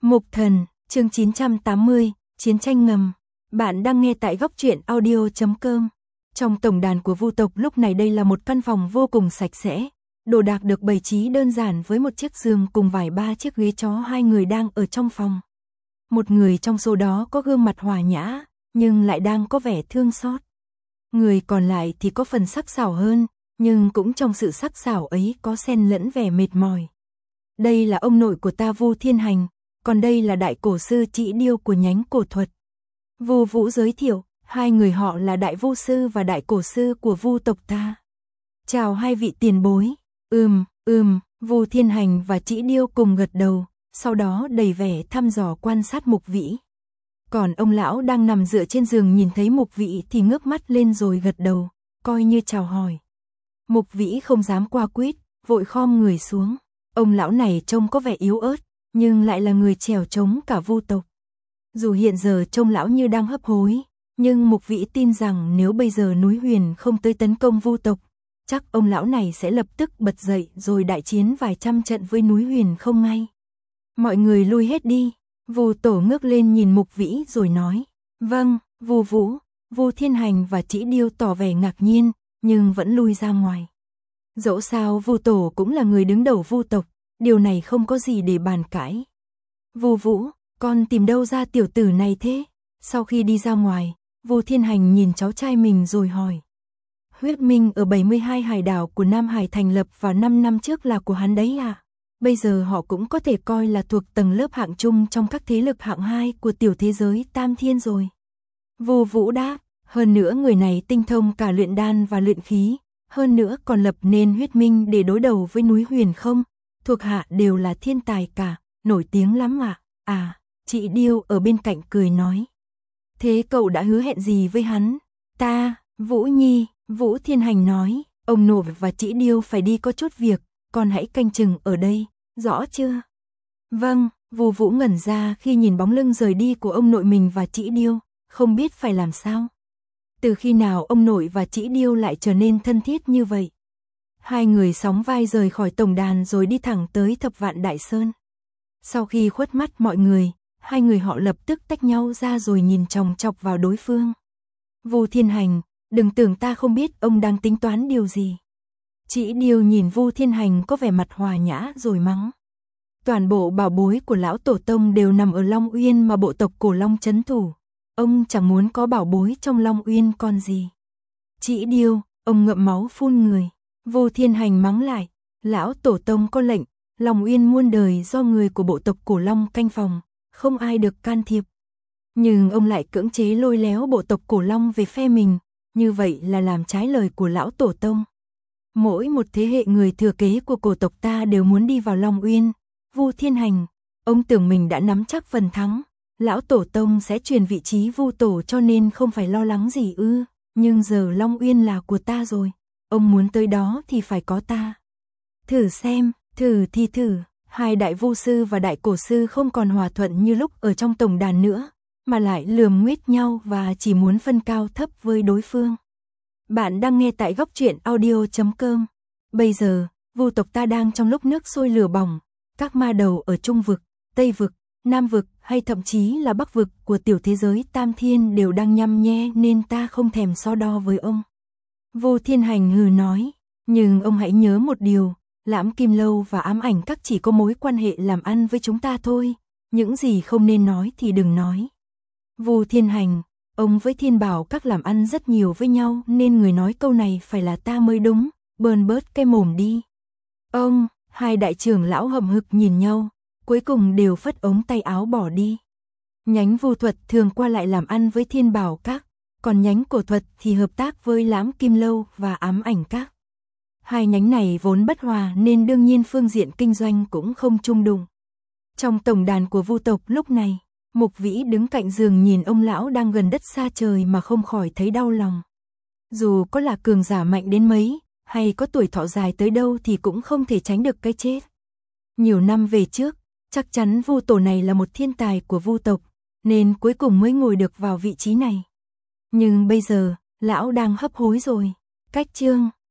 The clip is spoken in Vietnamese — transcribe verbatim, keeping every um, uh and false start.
Mục Thần, chương chín trăm tám mươi, Chiến tranh ngầm. Bạn đang nghe tại góc truyện audio chấm com. Trong tổng đàn của Vu tộc lúc này đây là một căn phòng vô cùng sạch sẽ. Đồ đạc được bày trí đơn giản với một chiếc giường cùng vài ba chiếc ghế chó. Hai người đang ở trong phòng. Một người trong số đó có gương mặt hòa nhã, nhưng lại đang có vẻ thương xót. Người còn lại thì có phần sắc sảo hơn, nhưng cũng trong sự sắc sảo ấy có xen lẫn vẻ mệt mỏi. Đây là ông nội của ta Vu Thiên Hành, còn đây là đại cổ sư Chỉ Điêu của nhánh cổ thuật. Vu Vũ giới thiệu, hai người họ là đại vu sư và đại cổ sư của Vu tộc ta. Chào hai vị tiền bối. Ừm, ừm, Vu Thiên Hành và Chỉ Điêu cùng gật đầu, sau đó đầy vẻ thăm dò quan sát Mục Vĩ. Còn ông lão đang nằm dựa trên giường nhìn thấy Mục Vĩ thì ngước mắt lên rồi gật đầu, coi như chào hỏi. Mục Vĩ không dám qua quýt, vội khom người xuống. Ông lão này trông có vẻ yếu ớt, nhưng lại là người trèo trống cả Vu tộc. Dù hiện giờ trông lão như đang hấp hối, nhưng Mục Vĩ tin rằng nếu bây giờ núi Huyền không tới tấn công Vu tộc, chắc ông lão này sẽ lập tức bật dậy rồi đại chiến vài trăm trận với núi Huyền không ngay. Mọi người lui hết đi. Vu Tổ ngước lên nhìn Mục Vĩ rồi nói, vâng. Vu Vũ, Vu Thiên Hành và Chỉ Điêu tỏ vẻ ngạc nhiên, nhưng vẫn lui ra ngoài. Dẫu sao Vu Tổ cũng là người đứng đầu Vu tộc, điều này không có gì để bàn cãi. Vu Vũ, con tìm đâu ra tiểu tử này thế? Sau khi đi ra ngoài, Vu Thiên Hành nhìn cháu trai mình rồi hỏi. Huyết Minh ở bảy mươi hai hải đảo của Nam Hải thành lập vào năm năm trước là của hắn đấy à? Bây giờ họ cũng có thể coi là thuộc tầng lớp hạng trung trong các thế lực hạng hai của tiểu thế giới Tam Thiên rồi. Vu Vũ đáp, hơn nữa người này tinh thông cả luyện đan và luyện khí, hơn nữa còn lập nên Huyết Minh để đối đầu với núi Huyền không, thuộc hạ đều là thiên tài cả, nổi tiếng lắm ạ. À. à, Chị Điêu ở bên cạnh cười nói. Thế cậu đã hứa hẹn gì với hắn? Ta, Vũ Nhi, Vũ Thiên Hành nói, ông nội và Chị Điêu phải đi có chút việc, con hãy canh chừng ở đây, rõ chưa? Vâng. Vu Vũ ngẩn ra khi nhìn bóng lưng rời đi của ông nội mình và Chỉ Điêu, không biết phải làm sao. Từ khi nào ông nội và Chỉ Điêu lại trở nên thân thiết như vậy? Hai người sóng vai rời khỏi tổng đàn rồi đi thẳng tới Thập Vạn Đại Sơn. Sau khi khuất mắt mọi người, hai người họ lập tức tách nhau ra rồi nhìn chòng chọc vào đối phương. Vu Thiên Hành, đừng tưởng ta không biết ông đang tính toán điều gì. Chỉ Điêu nhìn Vu Thiên Hành có vẻ mặt hòa nhã rồi mắng. Toàn bộ bảo bối của lão tổ tông đều nằm ở Long Uyên mà bộ tộc Cổ Long trấn thủ. Ông chẳng muốn có bảo bối trong Long Uyên còn gì. Chỉ Điêu, ông ngậm máu phun người. Vu Thiên Hành mắng lại, lão tổ tông có lệnh, Long Uyên muôn đời do người của bộ tộc Cổ Long canh phòng, không ai được can thiệp. Nhưng ông lại cưỡng chế lôi léo bộ tộc Cổ Long về phe mình, như vậy là làm trái lời của lão tổ tông. Mỗi một thế hệ người thừa kế của cổ tộc ta đều muốn đi vào Long Uyên. Vu Thiên Hành, ông tưởng mình đã nắm chắc phần thắng, lão tổ tông sẽ truyền vị trí Vu tổ cho nên không phải lo lắng gì ư, nhưng giờ Long Uyên là của ta rồi, ông muốn tới đó thì phải có ta. Thử xem, thử thì thử, hai đại vu sư và đại cổ sư không còn hòa thuận như lúc ở trong tổng đàn nữa, mà lại lườm nguết nhau và chỉ muốn phân cao thấp với đối phương. Bạn đang nghe tại góc truyện audio chấm com. Bây giờ, Vu tộc ta đang trong lúc nước sôi lửa bỏng, các ma đầu ở Trung vực, Tây vực, Nam vực hay thậm chí là Bắc vực của tiểu thế giới Tam Thiên đều đang nhăm nhe nên ta không thèm so đo với ông. Vu Thiên Hành hừ nói, nhưng ông hãy nhớ một điều, Lãm Kim Lâu và Ám Ảnh Các chỉ có mối quan hệ làm ăn với chúng ta thôi, những gì không nên nói thì đừng nói. Vu Thiên Hành, ông với Thiên Bảo Các làm ăn rất nhiều với nhau nên người nói câu này phải là ta mới đúng, bờn bớt cái mồm đi. Ông, hai đại trưởng lão hậm hực nhìn nhau, cuối cùng đều phất ống tay áo bỏ đi. Nhánh Vu thuật thường qua lại làm ăn với Thiên Bảo Các, còn nhánh cổ thuật thì hợp tác với Lãm Kim Lâu và Ám Ảnh Các. Hai nhánh này vốn bất hòa nên đương nhiên phương diện kinh doanh cũng không chung đụng. Trong tổng đàn của Vu tộc lúc này, Mục Vĩ đứng cạnh giường nhìn ông lão đang gần đất xa trời mà không khỏi thấy đau lòng. Dù có là cường giả mạnh đến mấy, hay có tuổi thọ dài tới đâu thì cũng không thể tránh được cái chết. Nhiều năm về trước, chắc chắn Vu tổ này là một thiên tài của Vu tộc, nên cuối cùng mới ngồi được vào vị trí này. Nhưng bây giờ, lão đang hấp hối rồi. Cách chương